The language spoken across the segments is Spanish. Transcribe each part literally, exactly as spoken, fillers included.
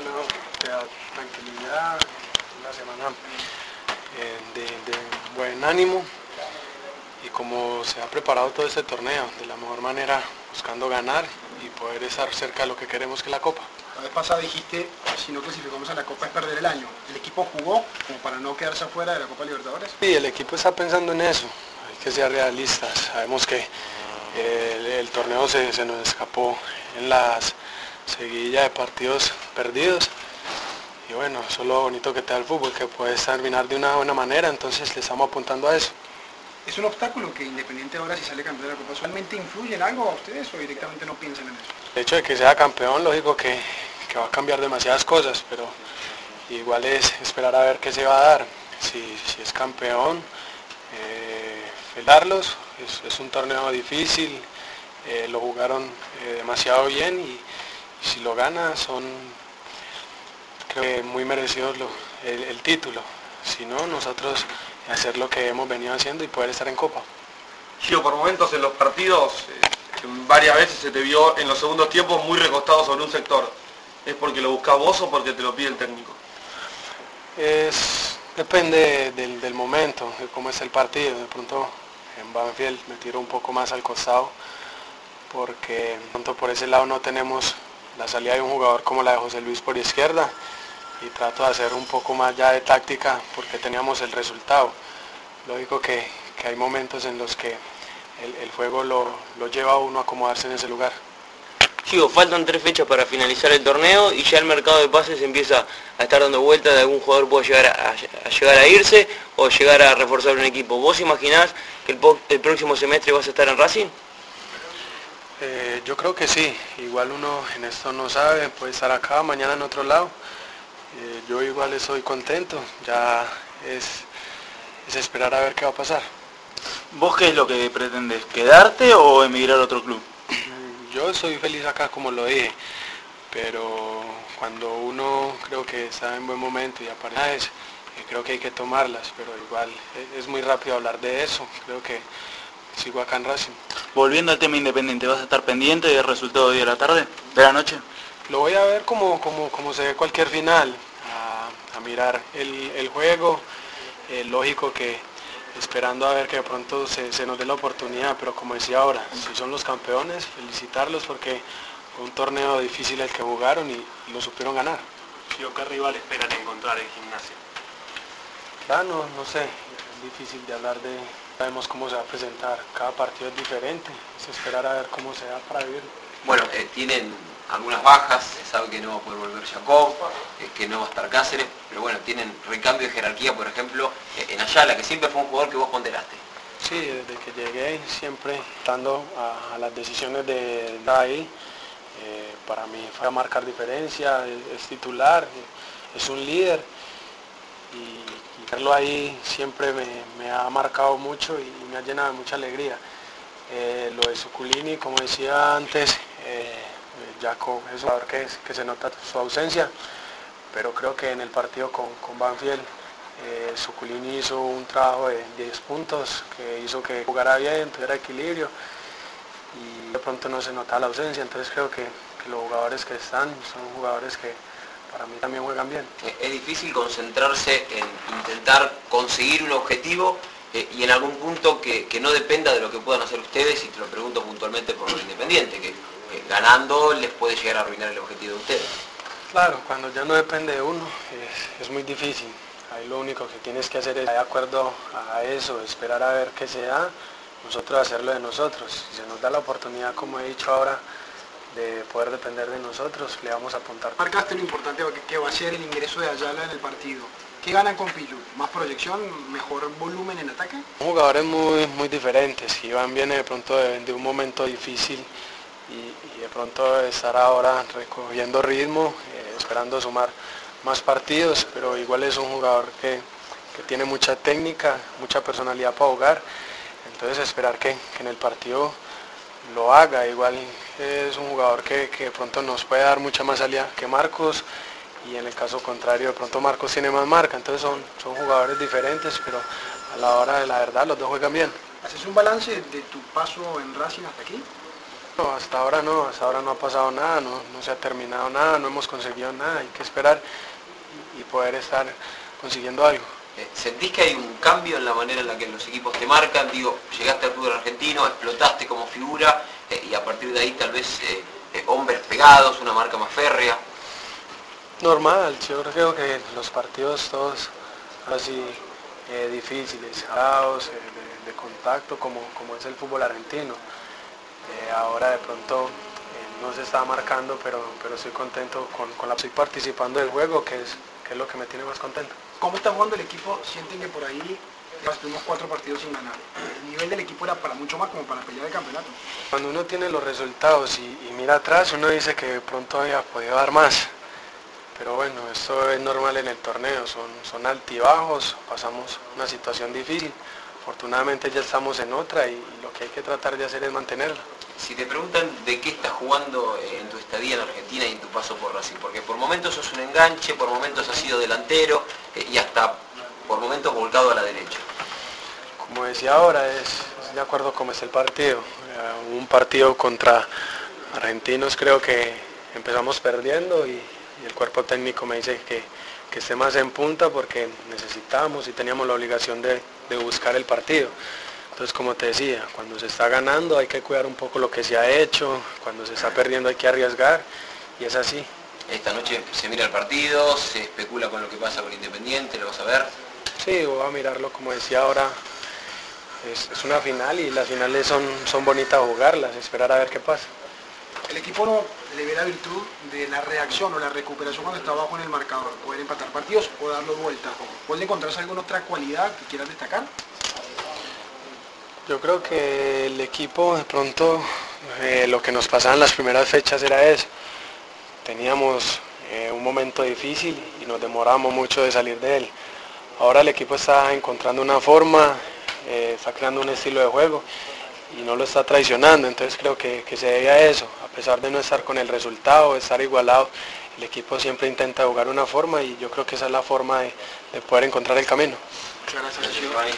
torneo te da tranquilidad, una semana eh, de, de buen ánimo, y como se ha preparado todo este torneo de la mejor manera, buscando ganar y poder estar cerca de lo que queremos, que es la Copa. La vez pasada dijiste, si no clasificamos a la Copa es perder el año. ¿El equipo jugó como para no quedarse afuera de la Copa Libertadores? Sí, el equipo está pensando en eso, hay que ser realistas. Sabemos que eh, el, el torneo se, se nos escapó en las seguidilla de partidos perdidos, y bueno, eso es lo bonito que te da el fútbol, que puedes terminar de una buena manera, entonces le estamos apuntando a eso. ¿Es un obstáculo que Independiente ahora, si sale campeón de la Copa, solamente influye en algo a ustedes o directamente no piensan en eso? El hecho de que sea campeón, lógico que, que va a cambiar demasiadas cosas, pero igual es esperar a ver qué se va a dar. Si, si es campeón, eh, felicitarlos, es, es un torneo difícil, eh, lo jugaron eh, demasiado bien, y, y si lo gana son, creo que muy merecidos lo, el, el título. Si no, nosotros hacer lo que hemos venido haciendo y poder estar en Copa. Gio, por momentos en los partidos, eh, varias veces se te vio en los segundos tiempos muy recostado sobre un sector. ¿Es porque lo buscás vos o porque te lo pide el técnico? Es, depende del, del momento, de cómo es el partido. De pronto en Banfield me tiro un poco más al costado, porque de pronto por ese lado no tenemos la salida de un jugador como la de José Luis por izquierda, y trato de hacer un poco más ya de táctica porque teníamos el resultado. Lógico que, que hay momentos en los que el, el juego lo, lo lleva a uno a acomodarse en ese lugar. Gio, faltan tres fechas para finalizar el torneo y ya el mercado de pases empieza a estar dando vueltas, de algún jugador puede llegar a, a llegar a irse o llegar a reforzar un equipo. ¿Vos imaginás que el, el próximo semestre vas a estar en Racing? Eh, yo creo que sí, igual uno en esto no sabe, puede estar acá, mañana en otro lado. Eh, yo igual estoy contento, ya es, es esperar a ver qué va a pasar. ¿Vos qué es lo que pretendes? ¿Quedarte o emigrar a otro club? Yo soy feliz acá, como lo dije, pero cuando uno creo que está en buen momento y aparece, eh, creo que hay que tomarlas, pero igual es, es muy rápido hablar de eso. Creo que sigo acá en Racing. Volviendo al tema Independiente, ¿vas a estar pendiente del resultado de hoy de la tarde, de la noche? Lo voy a ver como, como, como se ve cualquier final, a, a mirar el, el juego, eh, lógico que esperando a ver que de pronto se, se nos dé la oportunidad, pero como decía ahora, si son los campeones, felicitarlos porque fue un torneo difícil el que jugaron y, y lo supieron ganar. ¿Qué rival esperan encontrar en Gimnasia? Claro, no, no sé, es difícil de hablar de, sabemos cómo se va a presentar, cada partido es diferente, es esperar a ver cómo se da para vivir. Bueno, eh, tienen algunas bajas, se sabe que no va a poder volver Jacob, eh, que no va a estar Cáceres, pero bueno, tienen recambio de jerarquía, por ejemplo, eh, en Ayala, que siempre fue un jugador que vos ponderaste. Sí, desde que llegué, siempre dando a, a las decisiones de ahí, eh, para mí fue a marcar diferencia, es, es titular, es un líder, y, y verlo ahí siempre me, me ha marcado mucho y me ha llenado de mucha alegría. Eh, lo de Suculini, como decía antes, eh, Jacob es un jugador que, que se nota su ausencia, pero creo que en el partido con, con Banfield, eh, Suculini hizo un trabajo de diez puntos que hizo que jugara bien, tuviera equilibrio, y de pronto no se nota la ausencia. Entonces creo que, que los jugadores que están son jugadores que para mí también juegan bien. Es difícil concentrarse en intentar conseguir un objetivo eh, y en algún punto que, que no dependa de lo que puedan hacer ustedes, y te lo pregunto puntualmente por lo Independiente, que, que ganando les puede llegar a arruinar el objetivo de ustedes. Claro, cuando ya no depende de uno es, es muy difícil. Ahí lo único que tienes que hacer es, de acuerdo a eso, esperar a ver qué se da, nosotros hacerlo de nosotros. Si se nos da la oportunidad, como he dicho ahora, de poder depender de nosotros, le vamos a apuntar. Marcaste lo importante que va a ser el ingreso de Ayala en el partido. ¿Qué ganan con Piyu? ¿Más proyección? ¿Mejor volumen en ataque? Jugadores muy, muy diferentes. Iván viene de pronto de, de un momento difícil y, y de pronto estar ahora recogiendo ritmo, eh, esperando sumar más partidos, pero igual es un jugador que, que tiene mucha técnica, mucha personalidad para jugar. Entonces esperar que, que en el partido lo haga. Igual es un jugador que, que de pronto nos puede dar mucha más salida que Marcos, y en el caso contrario de pronto Marcos tiene más marca. Entonces son, son jugadores diferentes, pero a la hora de la verdad los dos juegan bien. ¿Haces un balance de tu paso en Racing hasta aquí? No, hasta ahora no, hasta ahora no ha pasado nada, no, no se ha terminado nada, no hemos conseguido nada, hay que esperar y poder estar consiguiendo algo. ¿Sentís que hay un cambio en la manera en la que los equipos te marcan? Digo, llegaste al fútbol argentino, explotaste como figura eh, y a partir de ahí tal vez eh, eh, hombres pegados, una marca más férrea. Normal, yo creo que los partidos todos así eh, difíciles, jalados, eh, de, de contacto como, como es el fútbol argentino. Eh, ahora de pronto eh, no se está marcando, pero, pero estoy contento con, con la estoy participando del juego, que es, que es lo que me tiene más contento. ¿Cómo está jugando el equipo? ¿Sienten que por ahí los primeros cuatro partidos sin ganar? El nivel del equipo era para mucho más, como para pelear el campeonato. Cuando uno tiene los resultados y, y mira atrás, uno dice que de pronto había podido dar más. Pero bueno, esto es normal en el torneo, son, son altibajos, pasamos una situación difícil. Afortunadamente ya estamos en otra y, y lo que hay que tratar de hacer es mantenerla. Si te preguntan de qué estás jugando en tu estadía en Argentina y en tu paso por Racing, porque por momentos sos un enganche, por momentos has sido delantero eh, y hasta por momentos volcado a la derecha. Como decía ahora, es, es de acuerdo cómo es el partido. Eh, un partido contra Argentinos creo que empezamos perdiendo y, y el cuerpo técnico me dice que, que esté más en punta porque necesitábamos y teníamos la obligación de, de buscar el partido. Entonces, como te decía, cuando se está ganando hay que cuidar un poco lo que se ha hecho, cuando se está perdiendo hay que arriesgar y es así. Esta noche se mira el partido, se especula con lo que pasa con Independiente, ¿lo vas a ver? Sí, voy a mirarlo, como decía ahora, es, es una final y las finales son, son bonitas jugarlas, esperar a ver qué pasa. El equipo no le ve la virtud de la reacción o la recuperación cuando está abajo en el marcador, poder empatar partidos o darlo vuelta. ¿Puede encontrarse alguna otra cualidad que quieras destacar? Yo creo que el equipo de pronto, eh, lo que nos pasaba en las primeras fechas era eso. Teníamos eh, un momento difícil y nos demoramos mucho de salir de él. Ahora el equipo está encontrando una forma, eh, está creando un estilo de juego y no lo está traicionando, entonces creo que, que se debe a eso. A pesar de no estar con el resultado, de estar igualado, el equipo siempre intenta jugar una forma y yo creo que esa es la forma de, de poder encontrar el camino. Muchas gracias.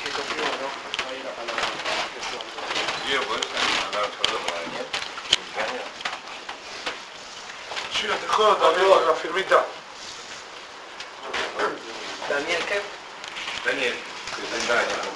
Sí, te jodo también la firmita. Daniel, ¿qué? Daniel, sesenta años.